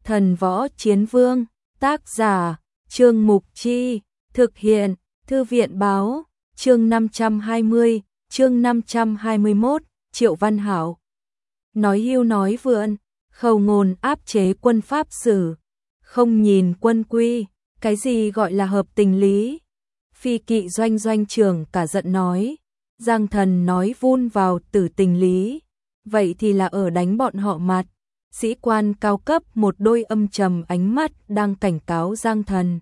Thần võ chiến vương, tác giả, Trương Mục Chi, thực hiện, Thư viện báo, chương 520, chương 521, Triệu Văn Hảo. Nói hưu nói vượn, Khâu Ngôn áp chế quân Pháp Sử, không nhìn quân quy, cái gì gọi là hợp tình lý. Phi Kỵ doanh doanh trưởng cả giận nói, Giang Thần nói vun vào tử tình lý, vậy thì là ở đánh bọn họ mặt. Sĩ quan cao cấp một đôi âm trầm ánh mắt đang cảnh cáo Giang Thần,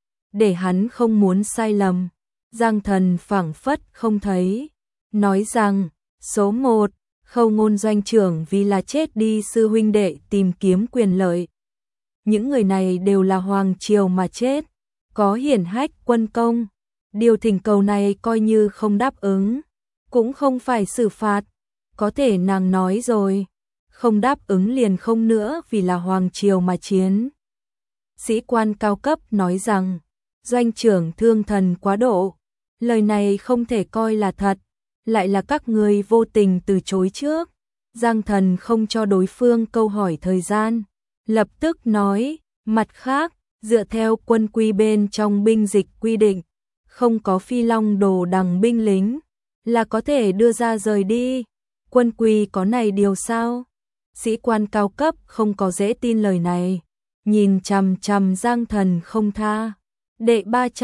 để hắn không muốn sai lầm. Giang Thần phảng phất không thấy, nói rằng, số 1, Khâu Ngôn doanh trưởng vì là chết đi sư huynh đệ tìm kiếm quyền lợi. Những người này đều là hoàng triều mà chết, có hiển hách quân công. Điều thỉnh cầu này coi như không đáp ứng, cũng không phải xử phạt, có thể nàng nói rồi, không đáp ứng liền không nữa vì là hoàng triều mà chiến. Sĩ quan cao cấp nói rằng, doanh trưởng thương thần quá độ, lời này không thể coi là thật, lại là các người vô tình từ chối trước. Giang Thần không cho đối phương câu hỏi thời gian, lập tức nói, mặt khác, dựa theo quân quy bên trong binh dịch quy định, không có phi long đồ đằng binh lính, là có thể đưa ra rời đi. Quân quy có này điều sao? Sĩ quan cao cấp không có dễ tin lời này, nhìn chằm chằm Giang Thần không tha. Đệ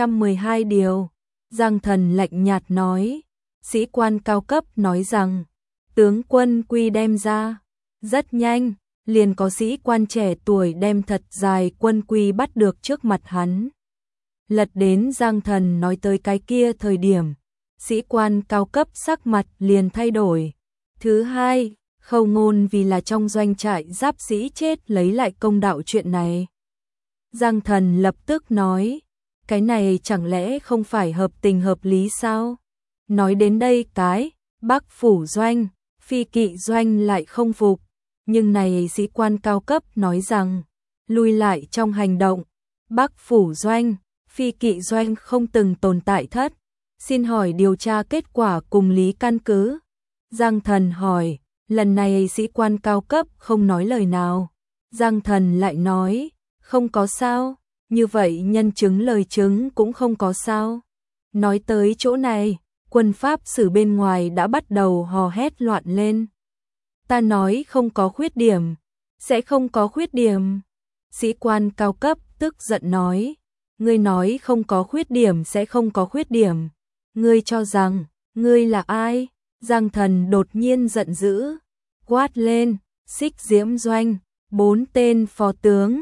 312 điều, Giang Thần lạnh nhạt nói. Sĩ quan cao cấp nói rằng, tướng quân quy đem ra. Rất nhanh, liền có sĩ quan trẻ tuổi đem thật dài quân quy bắt được trước mặt hắn. Lật đến Giang Thần nói tới cái kia thời điểm, sĩ quan cao cấp sắc mặt liền thay đổi. Thứ hai, Khâu Ngôn vì là trong doanh trại giáp sĩ chết lấy lại công đạo chuyện này. Giang Thần lập tức nói, cái này chẳng lẽ không phải hợp tình hợp lý sao? Nói đến đây cái, Bắc Phủ doanh, Phi Kỵ doanh lại không phục, nhưng này sĩ quan cao cấp nói rằng, lùi lại trong hành động, Bắc Phủ doanh, Phi Kỵ doanh không từng tồn tại thất, xin hỏi điều tra kết quả cùng lý căn cứ. Giang Thần hỏi, lần này sĩ quan cao cấp không nói lời nào. Giang Thần lại nói, không có sao, như vậy nhân chứng lời chứng cũng không có sao. Nói tới chỗ này, quân Pháp Sử bên ngoài đã bắt đầu hò hét loạn lên. Ta nói không có khuyết điểm, sẽ không có khuyết điểm. Sĩ quan cao cấp tức giận nói, ngươi nói không có khuyết điểm sẽ không có khuyết điểm. Ngươi cho rằng, ngươi là ai? Giang Thần đột nhiên giận dữ, quát lên, Xích Diễm doanh, 4 tên phó tướng,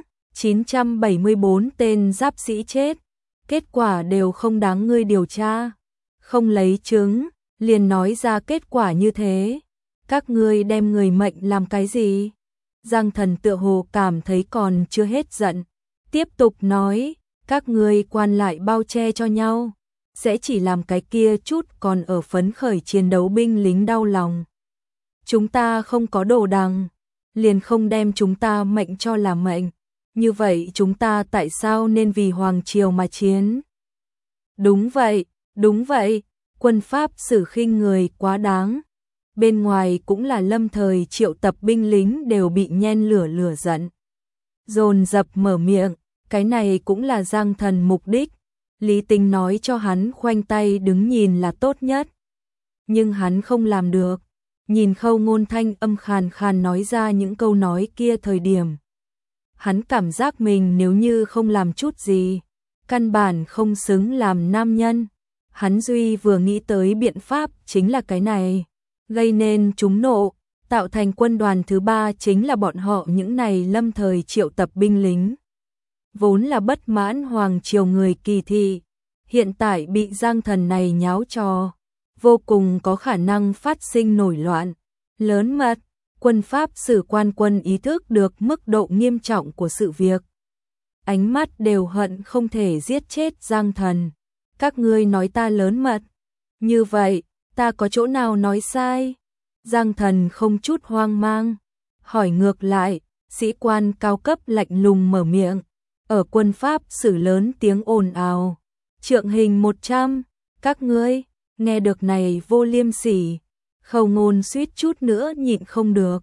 974 tên giáp sĩ chết. Kết quả đều không đáng ngươi điều tra. Không lấy chứng, liền nói ra kết quả như thế. Các ngươi đem người mệnh làm cái gì? Giang Thần tựa hồ cảm thấy còn chưa hết giận. Tiếp tục nói, các ngươi quan lại bao che cho nhau, sẽ chỉ làm cái kia chút còn ở phấn khởi chiến đấu binh lính đau lòng. Chúng ta không có đồ đằng, liền không đem chúng ta mệnh cho là mệnh. Như vậy chúng ta tại sao nên vì hoàng triều mà chiến? Đúng vậy, quân Pháp Sử khinh người quá đáng. Bên ngoài cũng là lâm thời triệu tập binh lính đều bị nhen lửa giận. Dồn dập mở miệng, cái này cũng là Giang Thần mục đích. Lý Tính nói cho hắn khoanh tay đứng nhìn là tốt nhất. Nhưng hắn không làm được. Nhìn Khâu Ngôn thanh âm khàn khàn nói ra những câu nói kia thời điểm. Hắn cảm giác mình nếu như không làm chút gì, căn bản không xứng làm nam nhân. Hắn duy vừa nghĩ tới biện pháp chính là cái này, gây nên chúng nộ, tạo thành quân đoàn thứ 3 chính là bọn họ những này lâm thời triệu tập binh lính. Vốn là bất mãn hoàng triều người Kỳ thị, hiện tại bị Giang Thần này nháo trò, vô cùng có khả năng phát sinh nổi loạn. Lớn mật, quân Pháp Sử quan quân ý thức được mức độ nghiêm trọng của sự việc. Ánh mắt đều hận không thể giết chết Giang Thần. Các ngươi nói ta lớn mật. Như vậy, ta có chỗ nào nói sai? Giang Thần không chút hoang mang. Hỏi ngược lại, sĩ quan cao cấp lạnh lùng mở miệng. Ở quân Pháp Sử lớn tiếng ồn ào. Trượng hình 100, các ngươi, nghe được này vô liêm sỉ. Khâu Ngôn suýt chút nữa nhịn không được.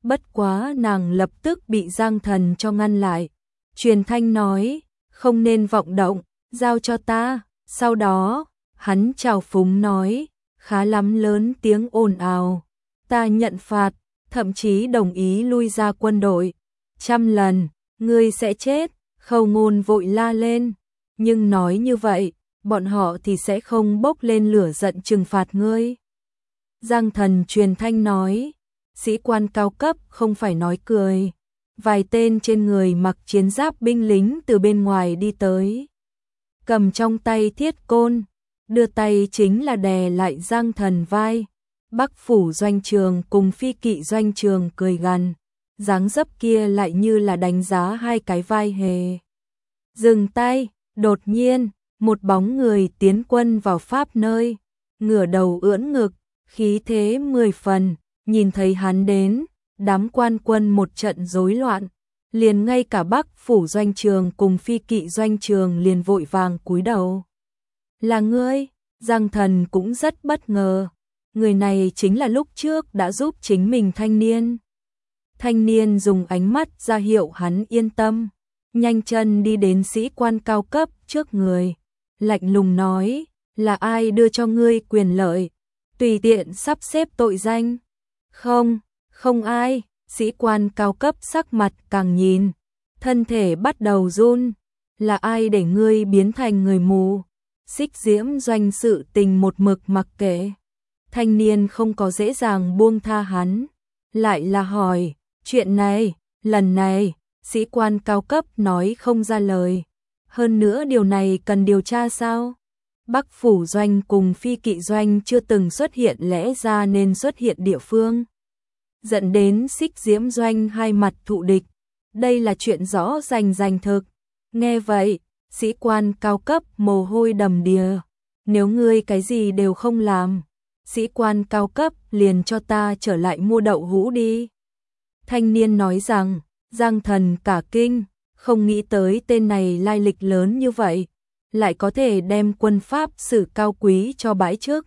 bất quá nàng lập tức bị Giang Thần cho ngăn lại. Truyền thanh nói, không nên vọng động, giao cho ta. Sau đó, hắn chào phúng nói, khá lắm, lớn tiếng ồn ào. Ta nhận phạt, thậm chí đồng ý lui ra quân đội. 100 lần, ngươi sẽ chết. Khâu Ngôn vội la lên. Nhưng nói như vậy, bọn họ thì sẽ không bốc lên lửa giận trừng phạt ngươi. Giang Thần truyền thanh nói, sĩ quan cao cấp không phải nói cười. Vài tên trên người mặc chiến giáp binh lính từ bên ngoài đi tới. Cầm trong tay thiết côn, đưa tay chính là đè lại Giang Thần vai. Bắc phủ doanh trường cùng phi kỵ doanh trường cười gằn, dáng dấp kia lại như là đánh giá hai cái vai hề. Dừng tay, đột nhiên, một bóng người tiến quân vào pháp nơi, ngửa đầu ưỡn ngực, khí thế 10 phần, nhìn thấy hắn đến, đám quan quân một trận rối loạn, liền ngay cả Bắc phủ doanh trường cùng phi kỵ doanh trường liền vội vàng cúi đầu. Là ngươi? Giang Thần cũng rất bất ngờ. Người này chính là lúc trước đã giúp chính mình thanh niên. Thanh niên dùng ánh mắt ra hiệu hắn yên tâm, nhanh chân đi đến sĩ quan cao cấp trước người, lạnh lùng nói, là ai đưa cho ngươi quyền lợi, tùy tiện sắp xếp tội danh. Không, không ai. Sĩ quan cao cấp sắc mặt càng nhìn, thân thể bắt đầu run. Là ai để ngươi biến thành người mù? Xích Diễm Doanh sự tình một mực mặc kệ. Thanh niên không có dễ dàng buông tha hắn, lại là hỏi, chuyện này, lần này, sĩ quan cao cấp nói không ra lời. Hơn nữa điều này cần điều tra sao? Bắc phủ doanh cùng phi kỵ doanh chưa từng xuất hiện, lẽ ra nên xuất hiện địa phương. Dẫn đến Xích Diễm Doanh hai mặt thụ địch. Đây là chuyện rõ rành rành thực. Nghe vậy, sĩ quan cao cấp mồ hôi đầm đìa. Nếu ngươi cái gì đều không làm, sĩ quan cao cấp liền cho ta trở lại mua đậu hũ đi. Thanh niên nói rằng, Giang Thần cả kinh, không nghĩ tới tên này lai lịch lớn như vậy, lại có thể đem quân pháp sử cao quý cho bãi trước.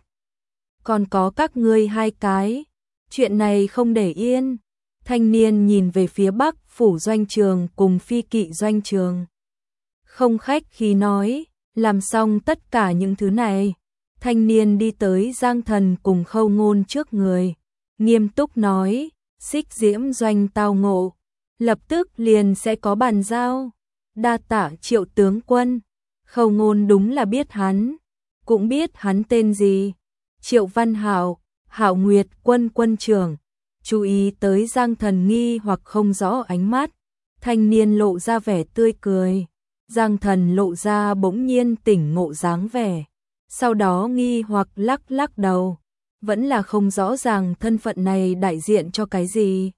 Còn có các ngươi hai cái, chuyện này không để yên. Thanh niên nhìn về phía Bắc phủ doanh trường cùng phi kỵ doanh trường. Không khách khí nói, làm xong tất cả những thứ này, thanh niên đi tới Giang Thần cùng Khâu Ngôn trước người, nghiêm túc nói, Xích Diễm Doanh tao ngộ, lập tức liền sẽ có bàn giao. Đa tạ Triệu tướng quân. Khâu Ngôn đúng là biết hắn, cũng biết hắn tên gì. Triệu Văn Hạo, Hạo Nguyệt quân quân trưởng. Chú ý tới Giang Thần nghi hoặc không rõ ánh mắt, thanh niên lộ ra vẻ tươi cười. Giang Thần lộ ra bỗng nhiên tỉnh ngộ dáng vẻ, sau đó nghi hoặc lắc lắc đầu, vẫn là không rõ ràng thân phận này đại diện cho cái gì.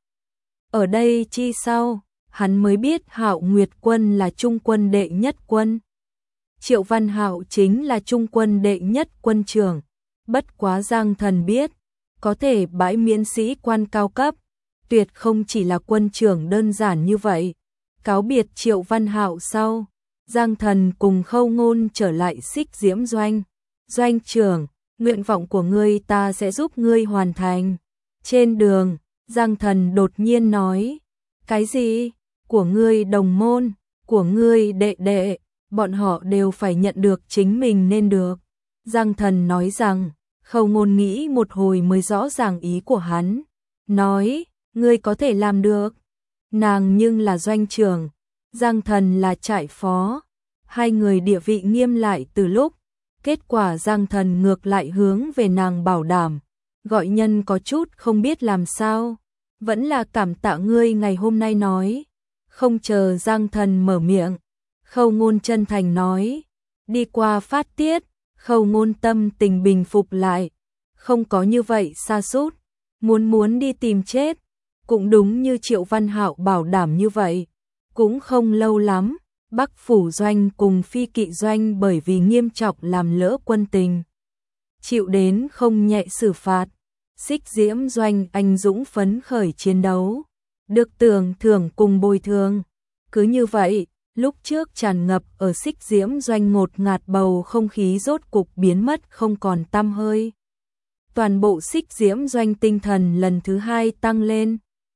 Ở đây chi sau, hắn mới biết Hạo Nguyệt quân là trung quân đệ nhất quân. Triệu Văn Hạo chính là trung quân đệ nhất quân trưởng. Bất quá Giang Thần biết, có thể bãi miễn sĩ quan cao cấp, tuyệt không chỉ là quân trưởng đơn giản như vậy. Cáo biệt Triệu Văn Hạo sau, Giang Thần cùng Khâu Ngôn trở lại Xích Diễm Doanh. Doanh trưởng, nguyện vọng của ngươi ta sẽ giúp ngươi hoàn thành. Trên đường, Giang Thần đột nhiên nói, cái gì? Của ngươi đồng môn, của ngươi đệ đệ, bọn họ đều phải nhận được chính mình nên được. Giang Thần nói rằng, Khâu Ngôn nghĩ một hồi mới rõ ràng ý của hắn, nói, ngươi có thể làm được. Nàng nhưng là doanh trưởng, Giang Thần là trại phó, hai người địa vị nghiêm lại từ lúc. Kết quả Giang Thần ngược lại hướng về nàng bảo đảm, gọi nhân có chút không biết làm sao, vẫn là cảm tạ ngươi ngày hôm nay nói. Không chờ Giang Thần mở miệng, Khâu Ngôn chân thành nói, đi qua phát tiết. Khâu Ngôn tâm tình bình phục lại, không có như vậy sa sút, muốn đi tìm chết. Cũng đúng như Triệu Văn Hạo bảo đảm như vậy, cũng không lâu lắm, Bắc phủ doanh cùng phi kỵ doanh bởi vì nghiêm trọng làm lỡ quân tình, chịu đến không nhẹ xử phạt. Xích Diễm Doanh anh dũng phấn khởi chiến đấu, được tưởng thưởng cùng bồi thường. Cứ như vậy, lúc trước tràn ngập ở Xích Diễm Doanh ngột ngạt bầu không khí rốt cục biến mất không còn tăm hơi. Toàn bộ Xích Diễm Doanh tinh thần lần thứ hai tăng lên.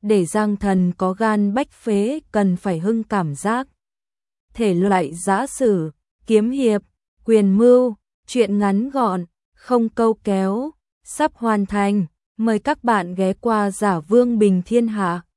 để Giang Thần có gan bách phế cần phải hưng cảm giác. Thể loại giã sử, kiếm hiệp, quyền mưu, truyện ngắn gọn, không câu kéo, sắp hoàn thành. Mời các bạn ghé qua Giả Vương Bình Thiên Hạ.